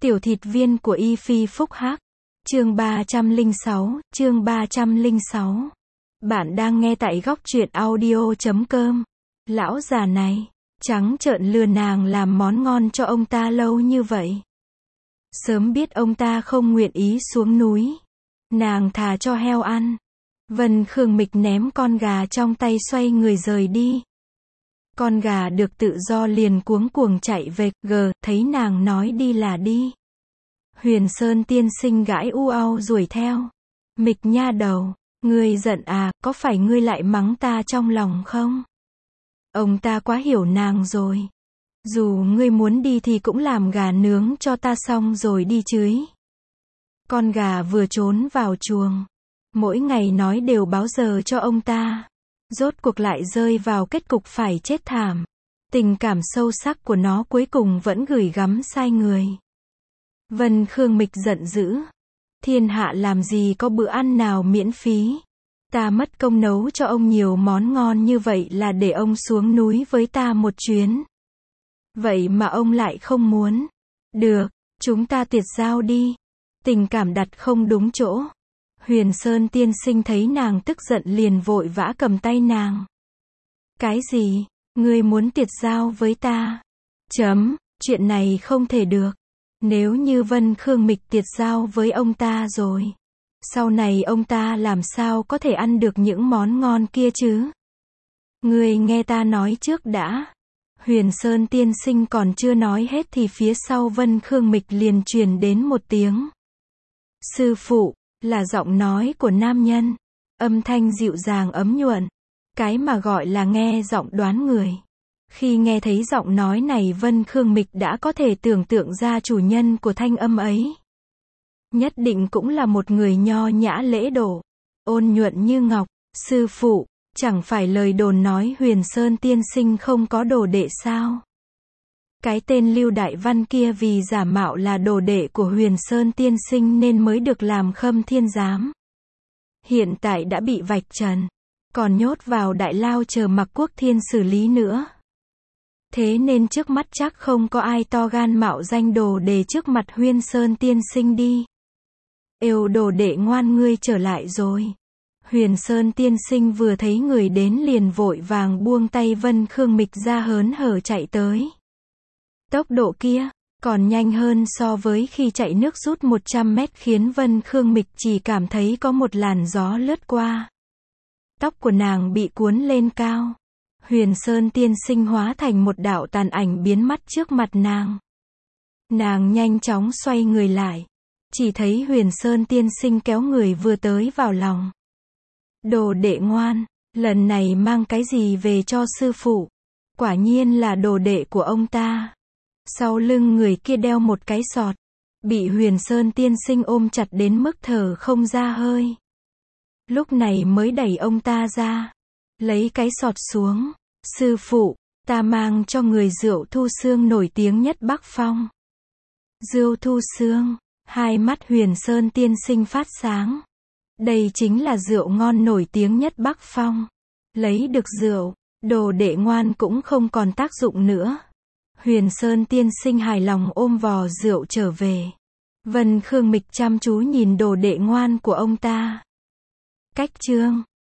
Tiểu thịt viên của Y Phi Phúc Hắc. Chương 306, chương 306. Bạn đang nghe tại góc truyện audio.com. Lão già này, trắng trợn lừa nàng làm món ngon cho ông ta lâu như vậy. Sớm biết ông ta không nguyện ý xuống núi, nàng thà cho heo ăn. Vân Khương Mịch ném con gà trong tay xoay người rời đi. Con gà được tự do liền cuống cuồng chạy về, thấy nàng nói đi là đi. Huyền Sơn tiên sinh gãi u au đuổi theo. Mịch nha đầu, ngươi giận à, có phải ngươi lại mắng ta trong lòng không? Ông ta quá hiểu nàng rồi. Dù ngươi muốn đi thì cũng làm gà nướng cho ta xong rồi đi chứ. Con gà vừa trốn vào chuồng, mỗi ngày nói đều báo giờ cho ông ta. Rốt cuộc lại rơi vào kết cục phải chết thảm. Tình cảm sâu sắc của nó cuối cùng vẫn gửi gắm sai người. Vân Khương Mịch giận dữ. Thiên hạ làm gì có bữa ăn nào miễn phí. Ta mất công nấu cho ông nhiều món ngon như vậy là để ông xuống núi với ta một chuyến. Vậy mà ông lại không muốn. Được, chúng ta tuyệt giao đi. Tình cảm đặt không đúng chỗ. Huyền Sơn tiên sinh thấy nàng tức giận liền vội vã cầm tay nàng. Cái gì? Ngươi muốn tuyệt giao với ta? Chuyện này không thể được. Nếu như Vân Khương Mịch tuyệt giao với ông ta rồi, sau này ông ta làm sao có thể ăn được những món ngon kia chứ? Ngươi nghe ta nói trước đã. Huyền Sơn tiên sinh còn chưa nói hết thì phía sau Vân Khương Mịch liền truyền đến một tiếng. Sư phụ, là giọng nói của nam nhân. Âm thanh dịu dàng ấm nhuận. Cái mà gọi là nghe giọng đoán người. Khi nghe thấy giọng nói này Vân Khương Mịch đã có thể tưởng tượng ra chủ nhân của thanh âm ấy. Nhất định cũng là một người nho nhã lễ độ, ôn nhuận như ngọc. Sư phụ, chẳng phải lời đồn nói Huyền Sơn tiên sinh không có đồ đệ sao? Cái tên Lưu Đại Văn kia vì giả mạo là đồ đệ của Huyền Sơn tiên sinh nên mới được làm Khâm Thiên Giám. Hiện tại đã bị vạch trần, còn nhốt vào đại lao chờ Mặc Quốc Thiên xử lý nữa. Thế nên trước mắt chắc không có ai to gan mạo danh đồ đề trước mặt Huyền Sơn tiên sinh đi. Êu đồ đệ ngoan, ngươi trở lại rồi. Huyền Sơn tiên sinh vừa thấy người đến liền vội vàng buông tay Vân Khương Mịch ra hớn hở chạy tới. Tốc độ kia, còn nhanh hơn so với khi chạy nước rút 100 mét khiến Vân Khương Mịch chỉ cảm thấy có một làn gió lướt qua. Tóc của nàng bị cuốn lên cao. Huyền Sơn tiên sinh hóa thành một đạo tàn ảnh biến mất trước mặt nàng. Nàng nhanh chóng xoay người lại. Chỉ thấy Huyền Sơn tiên sinh kéo người vừa tới vào lòng. Đồ đệ ngoan, lần này mang cái gì về cho sư phụ? Quả nhiên là đồ đệ của ông ta. Sau lưng người kia đeo một cái sọt. Bị Huyền Sơn tiên sinh ôm chặt đến mức thở không ra hơi. Lúc này mới đẩy ông ta ra. Lấy cái sọt xuống. Sư phụ, ta mang cho người rượu Thu Xương nổi tiếng nhất Bắc Phong. Rượu Thu Xương. Hai mắt Huyền Sơn tiên sinh phát sáng. Đây chính là rượu ngon nổi tiếng nhất Bắc Phong. Lấy được rượu, đồ đệ ngoan cũng không còn tác dụng nữa. Huyền Sơn tiên sinh hài lòng ôm vò rượu trở về. Vân Khương Mịch chăm chú nhìn đồ đệ ngoan của ông ta. Cách chương